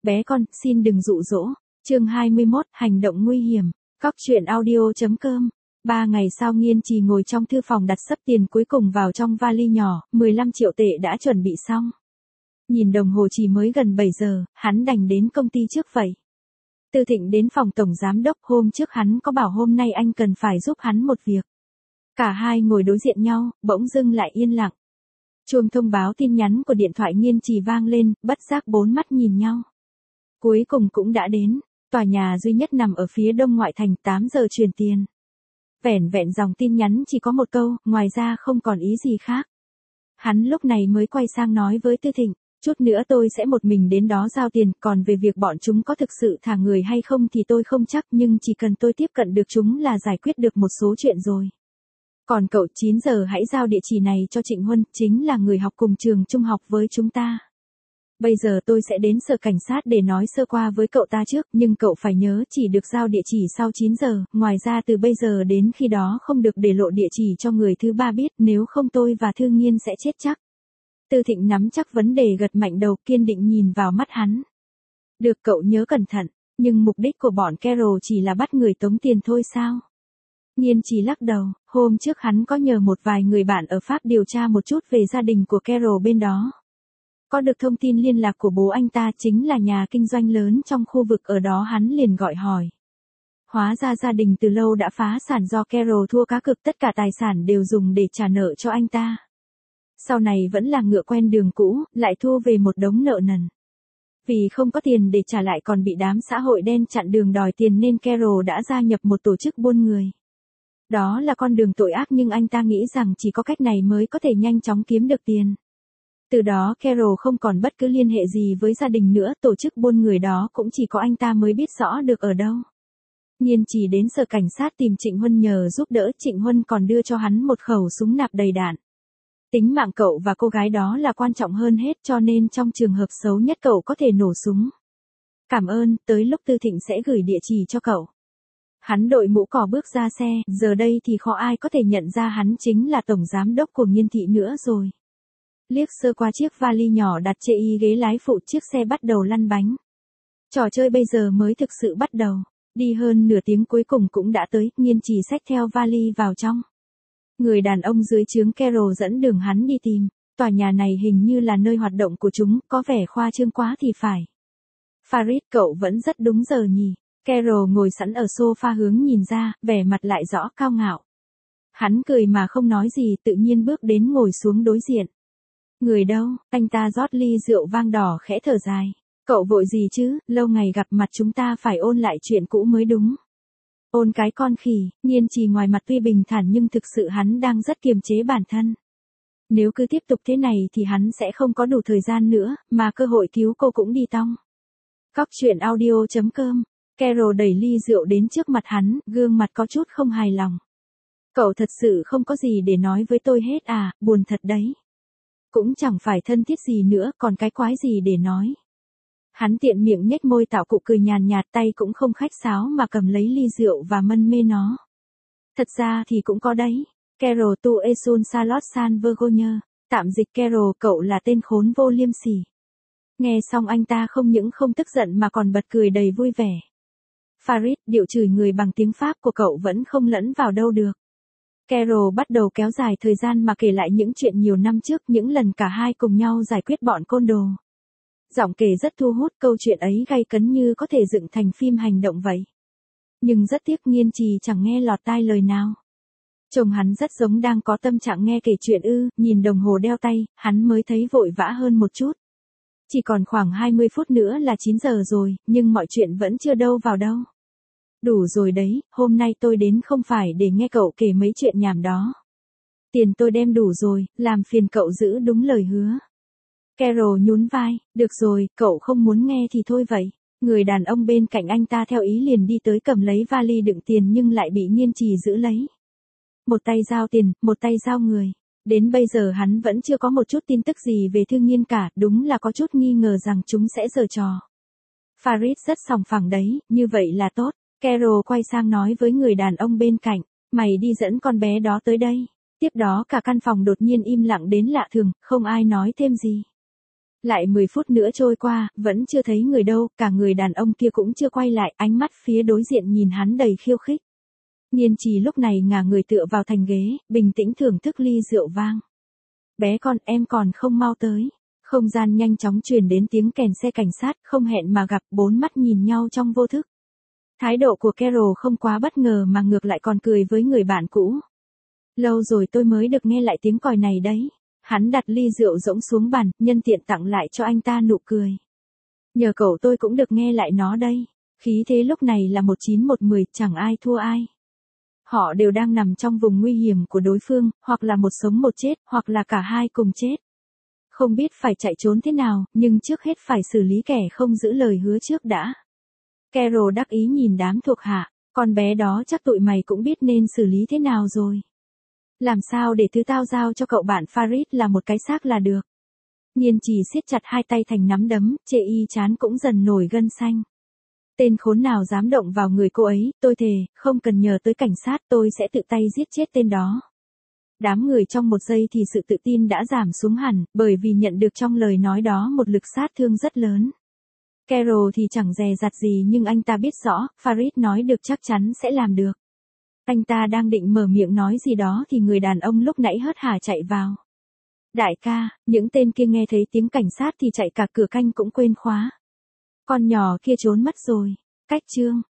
Bé con, xin đừng dụ dỗ. Chương 21, hành động nguy hiểm. Cóc truyện audio.com. 3 ngày sau Nghiên Trì ngồi trong thư phòng đặt sấp tiền cuối cùng vào trong vali nhỏ, 15 triệu tệ đã chuẩn bị xong. Nhìn đồng hồ chỉ mới gần 7 giờ, hắn đành đến công ty trước vậy. Tư Thịnh đến phòng tổng giám đốc, hôm trước hắn có bảo hôm nay anh cần phải giúp hắn một việc. Cả hai ngồi đối diện nhau, bỗng dưng lại yên lặng. Chuông thông báo tin nhắn của điện thoại Nghiên Trì vang lên, bất giác bốn mắt nhìn nhau. Cuối cùng cũng đã đến, tòa nhà duy nhất nằm ở phía đông ngoại thành, 8 giờ chuyển tiền. Vẻn vẹn dòng tin nhắn chỉ có một câu, ngoài ra không còn ý gì khác. Hắn lúc này mới quay sang nói với Tư Thịnh, chút nữa tôi sẽ một mình đến đó giao tiền, còn về việc bọn chúng có thực sự thả người hay không thì tôi không chắc, nhưng chỉ cần tôi tiếp cận được chúng là giải quyết được một số chuyện rồi. Còn cậu 9 giờ hãy giao địa chỉ này cho Trịnh Huân, chính là người học cùng trường trung học với chúng ta. Bây giờ tôi sẽ đến sở cảnh sát để nói sơ qua với cậu ta trước, nhưng cậu phải nhớ chỉ được giao địa chỉ sau 9 giờ, ngoài ra từ bây giờ đến khi đó không được để lộ địa chỉ cho người thứ ba biết, nếu không tôi và Thư Nghiên sẽ chết chắc. Tư Thịnh nắm chắc vấn đề, gật mạnh đầu, kiên định nhìn vào mắt hắn. Được, cậu nhớ cẩn thận, nhưng mục đích của bọn Carol chỉ là bắt người tống tiền thôi sao? Nghiên Trì lắc đầu, hôm trước hắn có nhờ một vài người bạn ở Pháp điều tra một chút về gia đình của Carol bên đó. Có được thông tin liên lạc của bố anh ta, chính là nhà kinh doanh lớn trong khu vực ở đó, hắn liền gọi hỏi. Hóa ra gia đình từ lâu đã phá sản do Carol thua cá cược, tất cả tài sản đều dùng để trả nợ cho anh ta. Sau này vẫn là ngựa quen đường cũ, lại thu về một đống nợ nần. Vì không có tiền để trả lại còn bị đám xã hội đen chặn đường đòi tiền nên Carol đã gia nhập một tổ chức buôn người. Đó là con đường tội ác, nhưng anh ta nghĩ rằng chỉ có cách này mới có thể nhanh chóng kiếm được tiền. Từ đó Carol không còn bất cứ liên hệ gì với gia đình nữa, tổ chức buôn người đó cũng chỉ có anh ta mới biết rõ được ở đâu. Nghiên Trì đến sở cảnh sát tìm Trịnh Huân nhờ giúp đỡ, Trịnh Huân còn đưa cho hắn một khẩu súng nạp đầy đạn. Tính mạng cậu và cô gái đó là quan trọng hơn hết, cho nên trong trường hợp xấu nhất cậu có thể nổ súng. Cảm ơn, tới lúc Tư Thịnh sẽ gửi địa chỉ cho cậu. Hắn đội mũ cỏ bước ra xe, giờ đây thì khó ai có thể nhận ra hắn chính là tổng giám đốc của Nghiên thị nữa rồi. Liếc sơ qua chiếc vali nhỏ đặt trên ghế lái phụ, chiếc xe bắt đầu lăn bánh. Trò chơi bây giờ mới thực sự bắt đầu. Đi hơn nửa tiếng cuối cùng cũng đã tới, Nghiên Trì xách theo vali vào trong. Người đàn ông dưới trướng Carol dẫn đường hắn đi tìm. Tòa nhà này hình như là nơi hoạt động của chúng, có vẻ khoa trương quá thì phải. Farid, cậu vẫn rất đúng giờ nhỉ. Carol ngồi sẵn ở sofa hướng nhìn ra, vẻ mặt lại rõ cao ngạo. Hắn cười mà không nói gì, tự nhiên bước đến ngồi xuống đối diện. Người đâu? Anh ta rót ly rượu vang đỏ khẽ thở dài. Cậu vội gì chứ, lâu ngày gặp mặt chúng ta phải ôn lại chuyện cũ mới đúng. Ôn cái con khỉ. Nghiên Trì ngoài mặt tuy bình thản nhưng thực sự hắn đang rất kiềm chế bản thân. Nếu cứ tiếp tục thế này thì hắn sẽ không có đủ thời gian nữa, mà cơ hội cứu cô cũng đi tong. Cóc truyện audio.com. Carol đẩy ly rượu đến trước mặt hắn, gương mặt có chút không hài lòng. Cậu thật sự không có gì để nói với tôi hết à, buồn thật đấy. Cũng chẳng phải thân thiết gì nữa, còn cái quái gì để nói. Hắn tiện miệng nhếch môi tạo cụ cười nhàn nhạt, tay cũng không khách sáo mà cầm lấy ly rượu và mân mê nó. Thật ra thì cũng có đấy. Carol tu esun salot san vergogne. Tạm dịch Carol, cậu là tên khốn vô liêm sỉ. Nghe xong anh ta không những không tức giận mà còn bật cười đầy vui vẻ. Farid, điệu chửi người bằng tiếng Pháp của cậu vẫn không lẫn vào đâu được. Carol bắt đầu kéo dài thời gian mà kể lại những chuyện nhiều năm trước, những lần cả hai cùng nhau giải quyết bọn côn đồ. Giọng kể rất thu hút, câu chuyện ấy gay cấn như có thể dựng thành phim hành động vậy. Nhưng rất tiếc Nghiên Trì chẳng nghe lọt tai lời nào. Chồng hắn rất giống đang có tâm trạng nghe kể chuyện nhìn đồng hồ đeo tay, hắn mới thấy vội vã hơn một chút. Chỉ còn khoảng 20 phút nữa là 9 giờ rồi, nhưng mọi chuyện vẫn chưa đâu vào đâu. Đủ rồi đấy, hôm nay tôi đến không phải để nghe cậu kể mấy chuyện nhảm đó. Tiền tôi đem đủ rồi, làm phiền cậu giữ đúng lời hứa. Carol nhún vai, được rồi, cậu không muốn nghe thì thôi vậy. Người đàn ông bên cạnh anh ta theo ý liền đi tới cầm lấy vali đựng tiền nhưng lại bị Nghiên Trì giữ lấy. Một tay giao tiền, một tay giao người. Đến bây giờ hắn vẫn chưa có một chút tin tức gì về Thư Nghiên cả, đúng là có chút nghi ngờ rằng chúng sẽ giở trò. Farid rất sòng phẳng đấy, như vậy là tốt. Carol quay sang nói với người đàn ông bên cạnh, mày đi dẫn con bé đó tới đây. Tiếp đó cả căn phòng đột nhiên im lặng đến lạ thường, không ai nói thêm gì. Lại 10 phút nữa trôi qua, vẫn chưa thấy người đâu, cả người đàn ông kia cũng chưa quay lại, ánh mắt phía đối diện nhìn hắn đầy khiêu khích. Nhiên Trì lúc này ngả người tựa vào thành ghế, bình tĩnh thưởng thức ly rượu vang. Bé con, em còn không mau tới. Không gian nhanh chóng truyền đến tiếng kèn xe cảnh sát, không hẹn mà gặp, bốn mắt nhìn nhau trong vô thức. Thái độ của Carol không quá bất ngờ mà ngược lại còn cười với người bạn cũ. Lâu rồi tôi mới được nghe lại tiếng còi này đấy. Hắn đặt ly rượu rỗng xuống bàn, nhân tiện tặng lại cho anh ta nụ cười. Nhờ cậu tôi cũng được nghe lại nó đây. Khí thế lúc này là 19-10, chẳng ai thua ai. Họ đều đang nằm trong vùng nguy hiểm của đối phương, hoặc là một sống một chết, hoặc là cả hai cùng chết. Không biết phải chạy trốn thế nào, nhưng trước hết phải xử lý kẻ không giữ lời hứa trước đã. Carol đắc ý nhìn đám thuộc hạ, con bé đó chắc tụi mày cũng biết nên xử lý thế nào rồi. Làm sao để thứ tao giao cho cậu bạn Farid là một cái xác là được. Nhiên Trì siết chặt hai tay thành nắm đấm, chê y chán cũng dần nổi gân xanh. Tên khốn nào dám động vào người cô ấy, tôi thề, không cần nhờ tới cảnh sát, tôi sẽ tự tay giết chết tên đó. Đám người trong một giây thì sự tự tin đã giảm xuống hẳn, bởi vì nhận được trong lời nói đó một lực sát thương rất lớn. Carol thì chẳng dè dặt gì nhưng anh ta biết rõ, Farid nói được chắc chắn sẽ làm được. Anh ta đang định mở miệng nói gì đó thì người đàn ông lúc nãy hớt hải chạy vào. Đại ca, những tên kia nghe thấy tiếng cảnh sát thì chạy cả cửa canh cũng quên khóa. Con nhỏ kia trốn mất rồi. Cách chương.